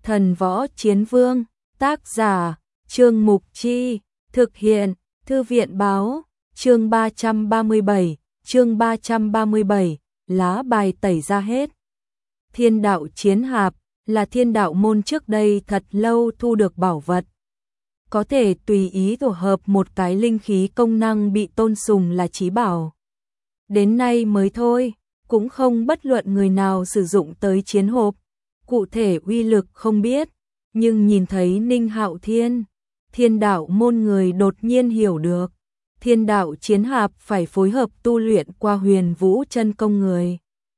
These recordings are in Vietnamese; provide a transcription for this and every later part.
Thần Võ Chiến Vương, tác giả, Trương Mục Chi, thực hiện, Thư viện Báo, chương 337, lá bài tẩy ra hết. Thiên đạo chiến hạp, là thiên đạo môn trước đây thật lâu thu được bảo vật. Có thể tùy ý tổ hợp một cái linh khí công năng bị tôn sùng là chí bảo. Đến nay mới thôi, cũng không bất luận người nào sử dụng tới chiến hộp. Cụ thể uy lực không biết, nhưng nhìn thấy Ninh Hạo Thiên, thiên đạo môn người đột nhiên hiểu được. Thiên đạo chiến hạp phải phối hợp tu luyện qua Huyền Vũ chân công người.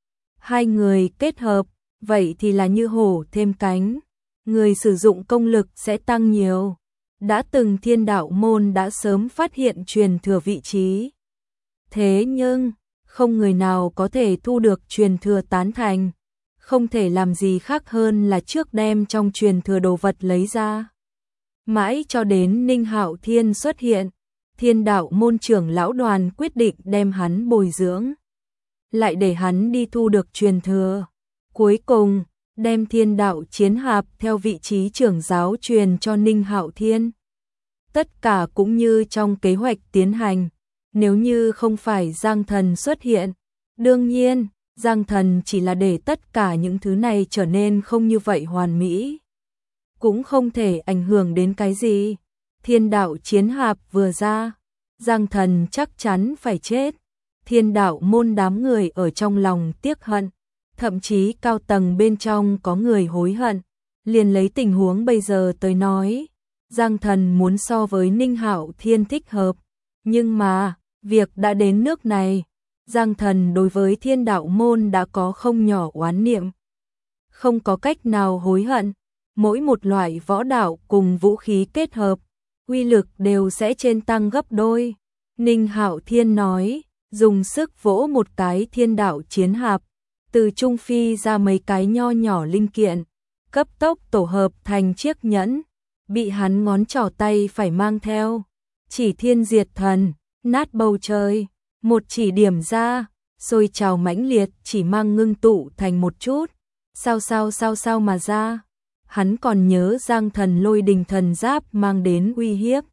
Hai người kết hợp, vậy thì là như hổ thêm cánh. Người sử dụng công lực sẽ tăng nhiều. Đã từng thiên đạo môn đã sớm phát hiện truyền thừa vị trí. Thế nhưng, không người nào có thể thu được truyền thừa tán thành. Không thể làm gì khác hơn là trước đem trong truyền thừa đồ vật lấy ra. Mãi cho đến Ninh Hạo Thiên xuất hiện, thiên đạo môn trưởng lão đoàn quyết định đem hắn bồi dưỡng. Lại để hắn đi thu được truyền thừa. Cuối cùng, đem thiên đạo chiến hạp theo vị trí trưởng giáo truyền cho Ninh Hạo Thiên. Tất cả cũng như trong kế hoạch tiến hành, nếu như không phải Giang Thần xuất hiện. Đương nhiên, Giang Thần chỉ là để tất cả những thứ này trở nên không như vậy hoàn mỹ. Cũng không thể ảnh hưởng đến cái gì. Thiên đạo chiến hạp vừa ra, Giang Thần chắc chắn phải chết. Thiên đạo môn đám người ở trong lòng tiếc hận. Thậm chí cao tầng bên trong có người hối hận. Liền lấy tình huống bây giờ tới nói, Giang Thần muốn so với Ninh Hạo Thiên thích hợp. Nhưng mà, việc đã đến nước này, Giang Thần đối với thiên đạo môn đã có không nhỏ oán niệm. Không có cách nào hối hận, mỗi một loại võ đạo cùng vũ khí kết hợp, uy lực đều sẽ trên tăng gấp đôi. Ninh Hạo Thiên nói, dùng sức vỗ một cái thiên đạo chiến hạp, từ trung phi ra mấy cái nho nhỏ linh kiện, cấp tốc tổ hợp thành chiếc nhẫn, bị hắn ngón trỏ tay phải mang theo. Chỉ thiên diệt thần, nát bầu trời, một chỉ điểm ra, sôi trào mãnh liệt chỉ mang ngưng tụ thành một chút, sao mà ra. Hắn còn nhớ Giang Thần lôi đình thần giáp mang đến uy hiếp.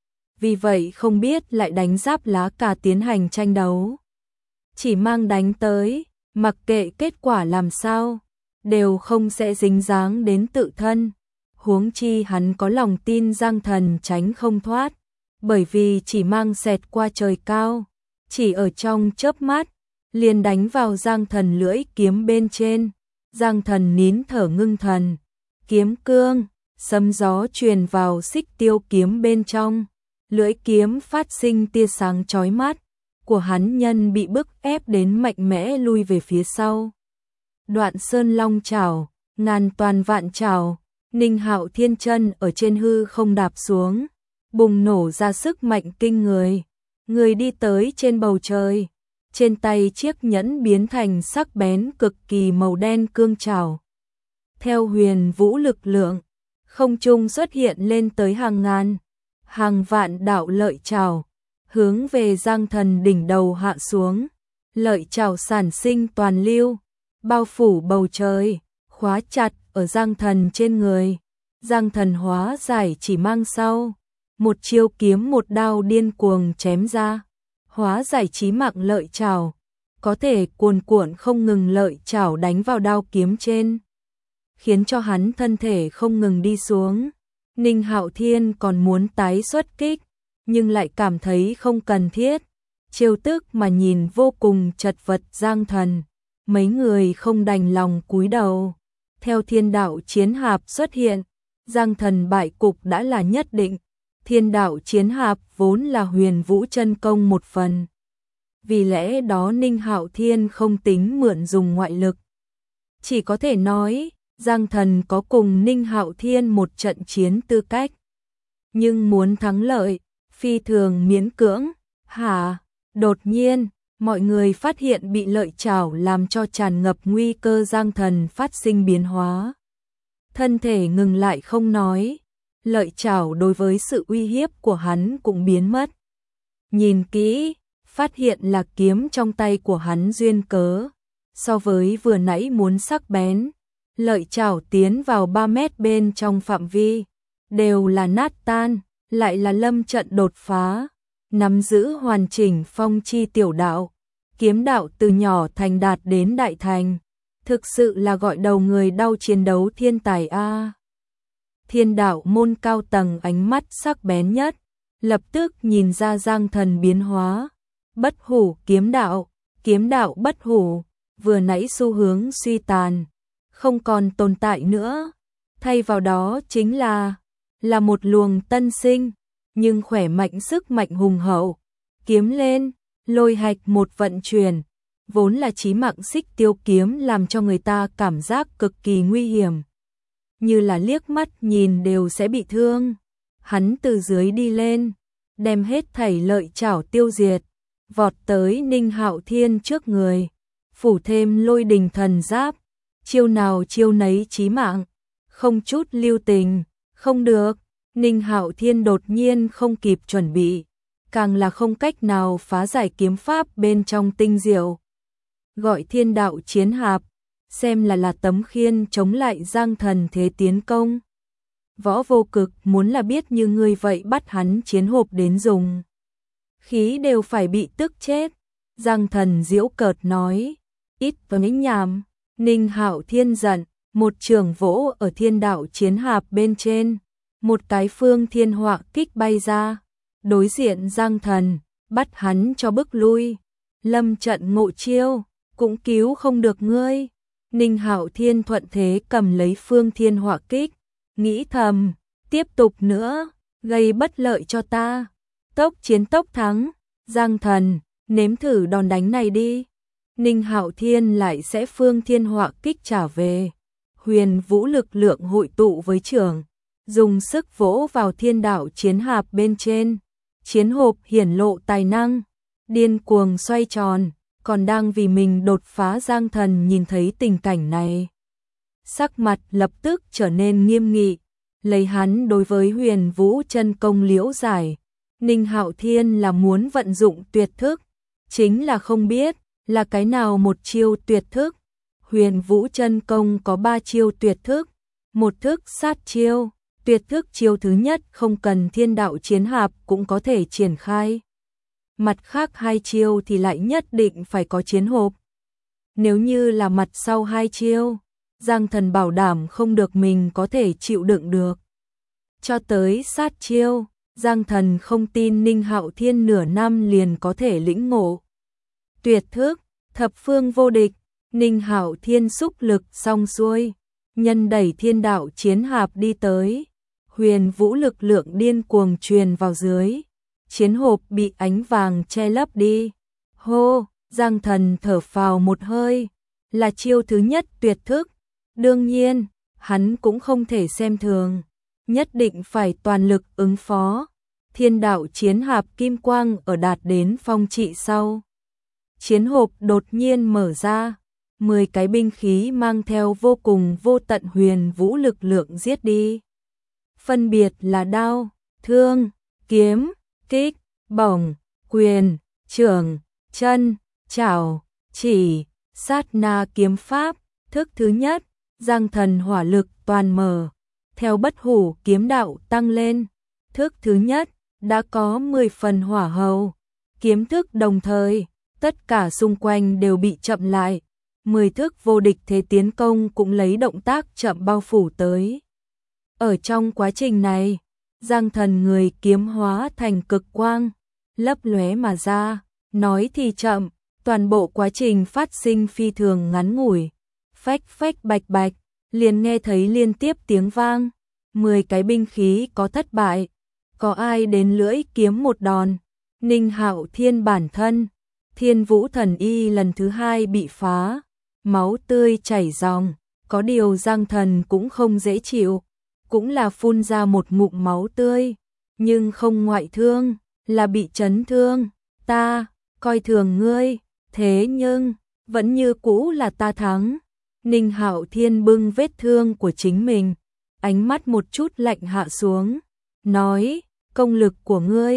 Vì vậy không biết lại đánh giáp lá cà tiến hành tranh đấu. Chỉ mang đánh tới, mặc kệ kết quả làm sao, đều không sẽ dính dáng đến tự thân. Huống chi hắn có lòng tin Giang Thần tránh không thoát, bởi vì chỉ mang xẹt qua trời cao, chỉ ở trong chớp mắt, liền đánh vào Giang Thần lưỡi kiếm bên trên. Giang Thần nín thở ngưng thần, kiếm cương, sấm gió truyền vào xích tiêu kiếm bên trong, lưỡi kiếm phát sinh tia sáng chói mắt, của hắn nhân bị bức ép đến mạnh mẽ lui về phía sau. Đoạn sơn long chảo, ngàn toàn vạn chảo, Ninh Hạo Thiên chân ở trên hư không đạp xuống, bùng nổ ra sức mạnh kinh người. Người đi tới trên bầu trời, trên tay chiếc nhẫn biến thành sắc bén cực kỳ màu đen cương chảo. Theo huyền vũ lực lượng, không trung xuất hiện lên tới hàng ngàn, hàng vạn đạo lợi chảo, hướng về Giang Thần đỉnh đầu hạ xuống. Lợi chảo sản sinh toàn lưu, bao phủ bầu trời, khóa chặt ở Giang Thần trên người. Giang Thần hóa giải chỉ mang sau, một chiêu kiếm một đao điên cuồng chém ra, hóa giải chí mạng lợi chảo, có thể cuồn cuộn không ngừng lợi chảo đánh vào đao kiếm trên, khiến cho hắn thân thể không ngừng đi xuống. Ninh Hạo Thiên còn muốn tái xuất kích, nhưng lại cảm thấy không cần thiết, trêu tức mà nhìn vô cùng chật vật Giang Thần. Mấy người không đành lòng cúi đầu. Theo thiên đạo chiến hạp xuất hiện, Giang Thần bại cục đã là nhất định. Thiên đạo chiến hạp vốn là huyền vũ chân công một phần. Vì lẽ đó Ninh Hạo Thiên không tính mượn dùng ngoại lực. Chỉ có thể nói, Giang Thần có cùng Ninh Hạo Thiên một trận chiến tư cách. Nhưng muốn thắng lợi, phi thường miễn cưỡng. Đột nhiên, mọi người phát hiện bị lợi chảo làm cho tràn ngập nguy cơ. Giang Thần phát sinh biến hóa. Thân thể ngừng lại không nói. Lợi chảo đối với sự uy hiếp của hắn cũng biến mất. Nhìn kỹ, phát hiện là kiếm trong tay của hắn duyên cớ. So với vừa nãy muốn sắc bén, lợi chảo tiến vào 3 mét bên trong phạm vi, đều là nát tan, lại là lâm trận đột phá, nắm giữ hoàn chỉnh phong chi tiểu đạo, kiếm đạo từ nhỏ thành đạt đến đại thành, thực sự là gọi đầu người đau chiến đấu thiên tài a. Thiên đạo môn cao tầng ánh mắt sắc bén nhất, lập tức nhìn ra Giang Thần biến hóa, bất hủ kiếm đạo bất hủ, vừa nãy xu hướng suy tàn, không còn tồn tại nữa, thay vào đó chính là một luồng tân sinh, nhưng khỏe mạnh sức mạnh hùng hậu, kiếm lên, lôi hạch một vận chuyển, vốn là chí mạng xích tiêu kiếm làm cho người ta cảm giác cực kỳ nguy hiểm, như là liếc mắt nhìn đều sẽ bị thương. Hắn từ dưới đi lên, đem hết thảy lợi chảo tiêu diệt, vọt tới Ninh Hạo Thiên trước người, phủ thêm lôi đình thần giáp, chiêu nào chiêu nấy chí mạng, không chút lưu tình, không được. Ninh Hạo Thiên đột nhiên không kịp chuẩn bị, càng là không cách nào phá giải kiếm pháp bên trong tinh diệu. Gọi thiên đạo chiến hạp, xem là tấm khiên chống lại Giang Thần thế tiến công. Võ Vô Cực muốn là biết như ngươi vậy bắt hắn chiến hộp đến dùng, khí đều phải bị tức chết. Giang Thần giễu cợt nói, ít vào nính nhảm. Ninh Hạo Thiên giận, một trường vỗ ở thiên đạo chiến hạp bên trên, một cái phương thiên họa kích bay ra, đối diện Giang Thần, bắt hắn cho bước lui. Lâm trận ngộ chiêu, cũng cứu không được ngươi. Ninh Hạo Thiên thuận thế cầm lấy phương thiên họa kích, nghĩ thầm, tiếp tục nữa, gây bất lợi cho ta. Tốc chiến tốc thắng, Giang Thần, nếm thử đòn đánh này đi. Ninh Hạo Thiên lại sẽ phương thiên họa kích trả về. Huyền vũ lực lượng hội tụ với trường, dùng sức vỗ vào thiên đạo chiến hạp bên trên. Chiến hộp hiển lộ tài năng, điên cuồng xoay tròn, còn đang vì mình đột phá. Giang Thần nhìn thấy tình cảnh này, sắc mặt lập tức trở nên nghiêm nghị, lấy hắn đối với huyền vũ chân công liễu giải. Ninh Hạo Thiên là muốn vận dụng tuyệt thức, chính là không biết là cái nào một chiêu tuyệt thức. Huyền vũ chân công có 3 chiêu tuyệt thức, một thức sát chiêu, tuyệt thức chiêu thứ nhất không cần thiên đạo chiến hạp cũng có thể triển khai. Mặt khác 2 chiêu thì lại nhất định phải có chiến hộp. Nếu như là mặt sau 2 chiêu, Giang Thần bảo đảm không được mình có thể chịu đựng được. Cho tới sát chiêu, Giang Thần không tin Ninh Hạo Thiên nửa năm liền có thể lĩnh ngộ. Tuyệt thức, thập phương vô địch. Ninh Hạo Thiên xúc lực xong xuôi, nhân đẩy thiên đạo chiến hạp đi tới. Huyền vũ lực lượng điên cuồng truyền vào dưới, chiến hộp bị ánh vàng che lấp đi. Hô, Giang Thần thở phào một hơi, là chiêu thứ nhất tuyệt thức. Đương nhiên, hắn cũng không thể xem thường, nhất định phải toàn lực ứng phó. Thiên đạo chiến hạp kim quang ở đạt đến phong trị sau, chiến hộp đột nhiên mở ra, 10 cái binh khí mang theo vô cùng vô tận huyền vũ lực lượng giết đi. Phân biệt là đao, thương, kiếm, kích, bổng, quyền, chưởng, chân, chảo, chỉ, sát na kiếm pháp. Thức thứ nhất, Giang Thần hỏa lực toàn mở, theo bất hủ kiếm đạo tăng lên. Thức thứ nhất, đã có 10 phần hỏa hầu. Kiếm thức đồng thời, tất cả xung quanh đều bị chậm lại. 10 thức vô địch thế tiến công cũng lấy động tác chậm bao phủ tới. Ở trong quá trình này, Giang Thần người kiếm hóa thành cực quang, lấp lóe mà ra, nói thì chậm, toàn bộ quá trình phát sinh phi thường ngắn ngủi. Phách phách bạch bạch, liền nghe thấy liên tiếp tiếng vang, 10 cái binh khí có thất bại, có ai đến lưỡi kiếm một đòn. Ninh Hạo Thiên bản thân, Thiên Vũ Thần Y lần thứ 2 bị phá, máu tươi chảy ròng, có điều Giang Thần cũng không dễ chịu, cũng là phun ra một ngụm máu tươi, nhưng không ngoại thương, là bị chấn thương. Ta coi thường ngươi, thế nhưng vẫn như cũ là ta thắng. Ninh Hạo Thiên bưng vết thương của chính mình, ánh mắt một chút lạnh hạ xuống, nói, công lực của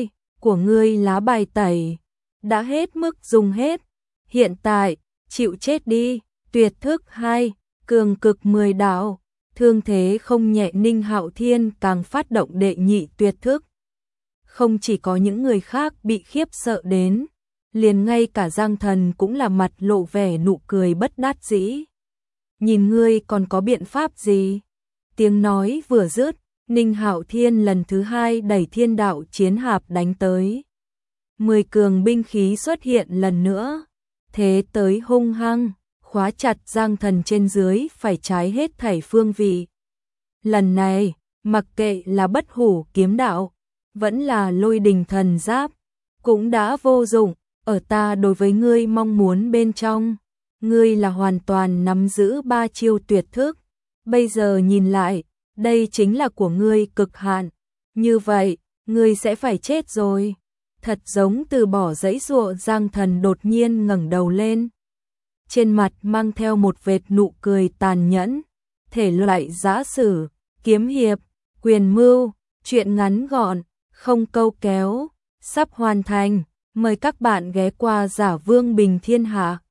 ngươi lá bài tẩy, đã hết mức dùng hết, hiện tại, chịu chết đi. Tuyệt thức 2, cường cực 10 đạo, thương thế không nhẹ. Ninh Hạo Thiên càng phát động đệ nhị tuyệt thức. Không chỉ có những người khác bị khiếp sợ đến, liền ngay cả Giang Thần cũng là mặt lộ vẻ nụ cười bất đắc dĩ. Nhìn ngươi còn có biện pháp gì? Tiếng nói vừa dứt, Ninh Hạo Thiên lần thứ hai đẩy thiên đạo chiến hạp đánh tới. 10 cường binh khí xuất hiện lần nữa, thế tới hung hăng, khóa chặt Giang Thần trên dưới phải trái hết thảy phương vị. Lần này, mặc kệ là bất hủ kiếm đạo, vẫn là lôi đình thần giáp, cũng đã vô dụng. Ở ta đối với ngươi mong muốn bên trong, ngươi là hoàn toàn nắm giữ 3 chiêu tuyệt thức. Bây giờ nhìn lại, đây chính là của ngươi cực hạn. Như vậy, ngươi sẽ phải chết rồi. Thật giống từ bỏ giãy giụa. Giang Thần đột nhiên ngẩng đầu lên. Trên mặt mang theo một vệt nụ cười tàn nhẫn. Thể loại giã sử, kiếm hiệp, quyền mưu, chuyện ngắn gọn, không câu kéo, sắp hoàn thành. Mời các bạn ghé qua Giả Vương Bình Thiên Hạ.